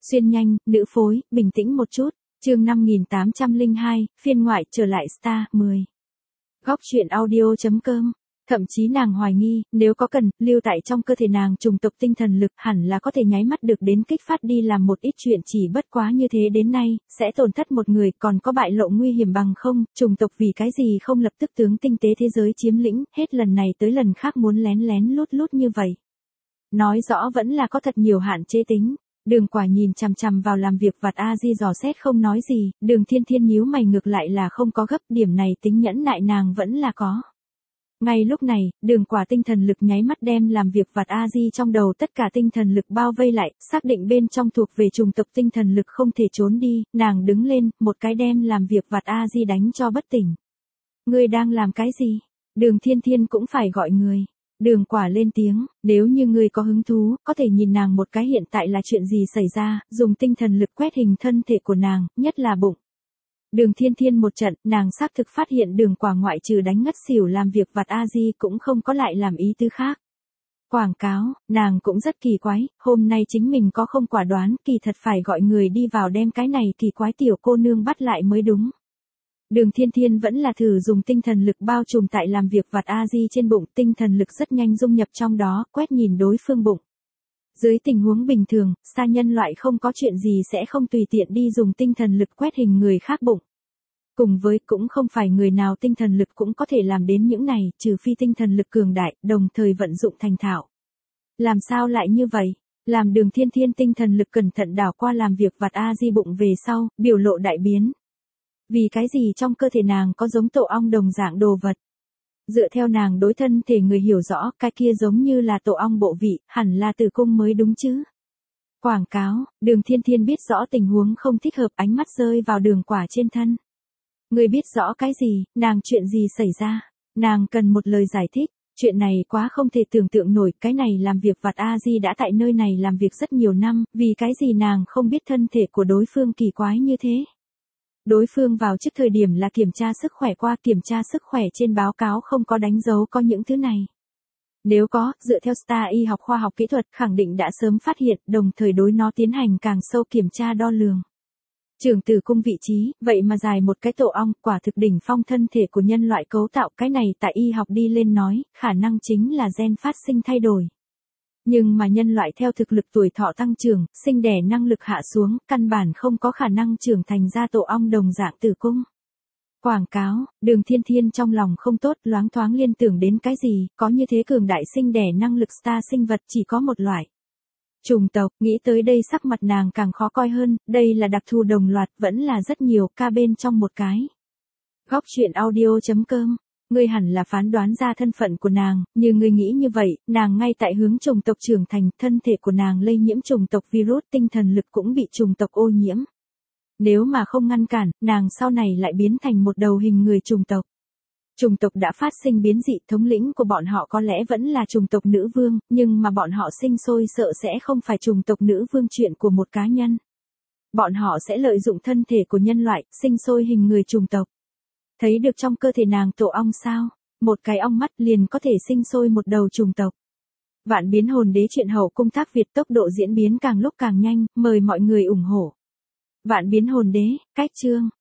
Xuyên nhanh, nữ phối, bình tĩnh một chút. Chương 5802, phiên ngoại trở lại Star 10. Góc truyện audio.com. Thậm chí nàng hoài nghi, nếu có cần, lưu tại trong cơ thể nàng trùng tộc tinh thần lực hẳn là có thể nháy mắt được đến kích phát đi làm một ít chuyện, chỉ bất quá như thế đến nay, sẽ tổn thất một người, còn có bại lộ nguy hiểm bằng không, trùng tộc vì cái gì không lập tức tướng tinh tế thế giới chiếm lĩnh, hết lần này tới lần khác muốn lén lén lút lút như vậy. Nói rõ vẫn là có thật nhiều hạn chế tính. Đường Quả nhìn chằm chằm vào làm việc vặt A Di dò xét không nói gì, Đường Thiên Thiên nhíu mày ngược lại là không có gấp, điểm này tính nhẫn nại nàng vẫn là có. Ngay lúc này, Đường Quả tinh thần lực nháy mắt đem làm việc vặt A Di trong đầu tất cả tinh thần lực bao vây lại, xác định bên trong thuộc về trùng tộc tinh thần lực không thể trốn đi, nàng đứng lên, một cái đem làm việc vặt A Di đánh cho bất tỉnh. Ngươi đang làm cái gì? Đường Thiên Thiên cũng phải gọi người. Đường Quả lên tiếng, nếu như ngươi có hứng thú, có thể nhìn nàng một cái hiện tại là chuyện gì xảy ra, dùng tinh thần lực quét hình thân thể của nàng, nhất là bụng. Đường Thiên Thiên một trận, nàng xác thực phát hiện Đường Quả ngoại trừ đánh ngất xỉu làm việc vặt A Di cũng không có lại làm ý tứ khác. Quảng cáo, nàng cũng rất kỳ quái, hôm nay chính mình có không quả đoán, kỳ thật phải gọi người đi vào đem cái này kỳ quái tiểu cô nương bắt lại mới đúng. Đường Thiên Thiên vẫn là thử dùng tinh thần lực bao trùm tại làm việc vặt A Di trên bụng, tinh thần lực rất nhanh dung nhập trong đó, quét nhìn đối phương bụng. Dưới tình huống bình thường, sa nhân loại không có chuyện gì sẽ không tùy tiện đi dùng tinh thần lực quét hình người khác bụng. Cùng với cũng không phải người nào tinh thần lực cũng có thể làm đến những này, trừ phi tinh thần lực cường đại, đồng thời vận dụng thành thạo. Làm sao lại như vậy? Làm Đường Thiên Thiên tinh thần lực cẩn thận đảo qua làm việc vặt A Di bụng về sau, biểu lộ đại biến. Vì cái gì trong cơ thể nàng có giống tổ ong đồng dạng đồ vật? Dựa theo nàng đối thân thể người hiểu rõ, cái kia giống như là tổ ong bộ vị, hẳn là tử cung mới đúng chứ. Quảng cáo, Đường Thiên Thiên biết rõ tình huống không thích hợp, ánh mắt rơi vào Đường Quả trên thân. Người biết rõ cái gì, nàng chuyện gì xảy ra? Nàng cần một lời giải thích, chuyện này quá không thể tưởng tượng nổi, cái này làm việc vặt A Di đã tại nơi này làm việc rất nhiều năm, vì cái gì nàng không biết thân thể của đối phương kỳ quái như thế? Đối phương vào trước thời điểm là kiểm tra sức khỏe qua, kiểm tra sức khỏe trên báo cáo không có đánh dấu có những thứ này. Nếu có, dựa theo Star y học khoa học kỹ thuật khẳng định đã sớm phát hiện, đồng thời đối nó tiến hành càng sâu kiểm tra đo lường. Trường tử cung vị trí, vậy mà dài một cái tổ ong, quả thực đỉnh phong thân thể của nhân loại cấu tạo, cái này tại y học đi lên nói, khả năng chính là gen phát sinh thay đổi. Nhưng mà nhân loại theo thực lực tuổi thọ tăng trưởng, sinh đẻ năng lực hạ xuống, căn bản không có khả năng trưởng thành ra tổ ong đồng dạng tử cung. Quảng cáo, Đường Thiên Thiên trong lòng không tốt, loáng thoáng liên tưởng đến cái gì, có như thế cường đại sinh đẻ năng lực Star sinh vật chỉ có một loại. Trùng tộc, nghĩ tới đây sắc mặt nàng càng khó coi hơn, đây là đặc thù đồng loạt, vẫn là rất nhiều ca bên trong một cái. Góc truyện audio.com. Ngươi hẳn là phán đoán ra thân phận của nàng, như ngươi nghĩ như vậy, nàng ngay tại hướng trùng tộc trưởng thành, thân thể của nàng lây nhiễm trùng tộc virus, tinh thần lực cũng bị trùng tộc ô nhiễm. Nếu mà không ngăn cản, nàng sau này lại biến thành một đầu hình người trùng tộc. Trùng tộc đã phát sinh biến dị, thống lĩnh của bọn họ có lẽ vẫn là trùng tộc nữ vương, nhưng mà bọn họ sinh sôi sợ sẽ không phải trùng tộc nữ vương chuyện của một cá nhân. Bọn họ sẽ lợi dụng thân thể của nhân loại, sinh sôi hình người trùng tộc. Thấy được trong cơ thể nàng tổ ong sao? Một cái ong mắt liền có thể sinh sôi một đầu trùng tộc. Vạn Biến Hồn Đế truyện hậu cung tác Việt, tốc độ diễn biến càng lúc càng nhanh, mời mọi người ủng hộ. Vạn Biến Hồn Đế, cách chương.